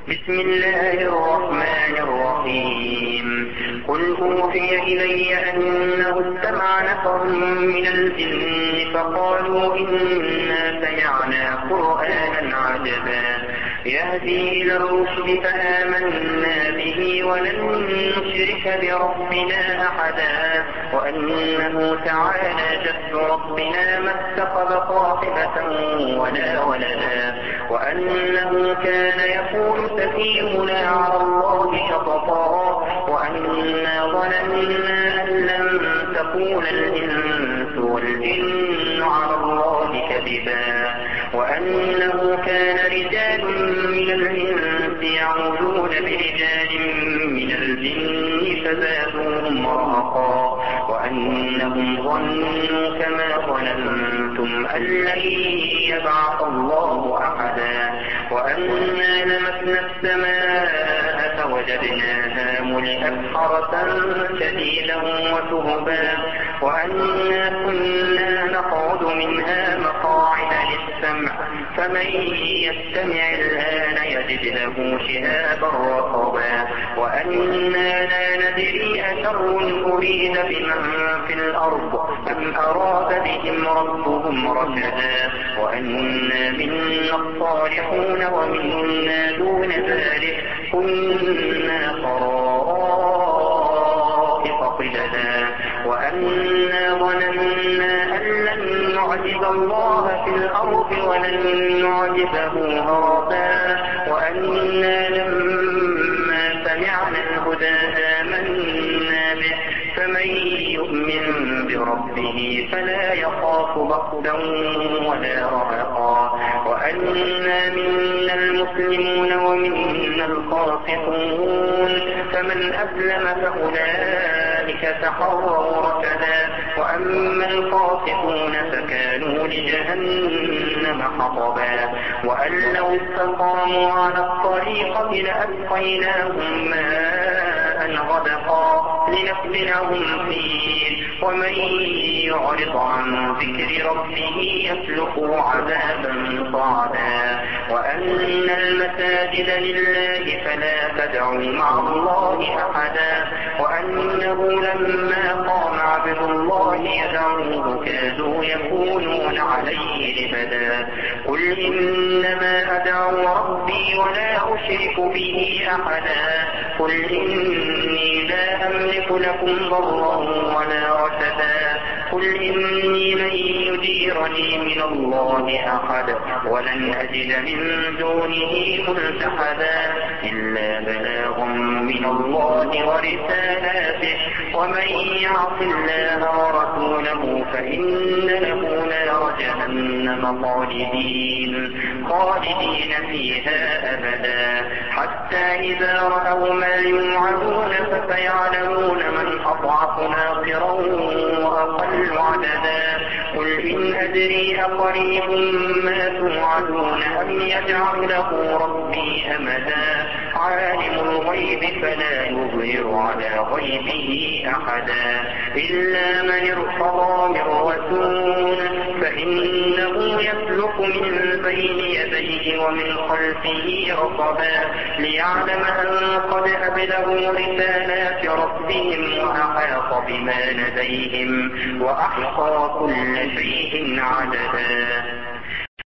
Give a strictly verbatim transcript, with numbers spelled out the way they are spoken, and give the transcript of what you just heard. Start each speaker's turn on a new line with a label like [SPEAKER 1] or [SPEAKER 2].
[SPEAKER 1] بسم الله الرحمن الرحيم قل أوحي إلي أنه استمع نفر من الجن فقالوا إنا سمعنا قرآنا عجبا يهدي إلى الرشد فآمنا به ولن نشرك بربنا أحدا وأنه تعالى جد ربنا ما اتخذ صاحبة ولا ولدا وأنه كان يقول سفيهنا على الله شططا وأنا ظننا أن لن تكون الإنس والجن على الله كذبا وأنه كان رجال من الإنس يعوذون برجال من الجن فزادوهم رهقا وأنهم ظنوا كما ظننتم أن لن يبعث الله أحدا وأنا لمسنا السماء فوجدناها ملئت حرسا شديدا وشهبا وأنا كنا نقعد منها مقاعد للسمع فمن يستمع الآن يجد له شهابا رصبا وأنا لا ندري أشر أريد بمن في الأرض أم أراد بهم ربهم رشدا وأنا منا الصالحون ومنا دون ذلك كنا طرائق قددا وأنا ظننا أن لن نعجز الله في الأرض ولن نعجزه هربا وأنا لما سمعنا الهدى آمنا به فمن يؤمن بربه فلا يخاف بخسا ولا رهقا وأنا منا المسلمون ومنا القاسطون فمن أسلم فأولئك تحروا رشدا وأما القاسطون فكانوا لجهنم حطبا وأن لو استقاموا على الطريقة لأسقيناهم ماء غدقا لنفتنهم فيه ومن يعرض عن ذكر ربه يسلكه عذابا صعدا وأن المساجد لله فلا تدعوا مع الله أحدا وأنه لما قام عبد الله يدعوه كادوا يكونون عليه لبدا قل إنما أدعو ربي ولا أشرك به أحدا قل إني لا أملك لكم ضرا ولا رشدا قل إني لن يجيرني من الله أحد ولن أجد من دونه ملتحدا إلا بلاغ من الله ورسالاته ومن يعص الله ورسوله فإن له نار جهنم خالدين خالدين فيها أبدا حتى إذا رأوا ما يوعدون فسيعلمون من أضعف ناصرا وأقل عددا قل إن أدري أقريب ما توعدون أم يجعل له ربي أمدا عالم الغيب فلا يظهر على غيبه أحدا إلا من ارتضى من رسول فإنه يسلك من بين يديه ومن خلفه رصدا ليعلم أن قد أبلغوا رسالات ربهم وأحاط بما لديهم وأحصى كل شيء عددا.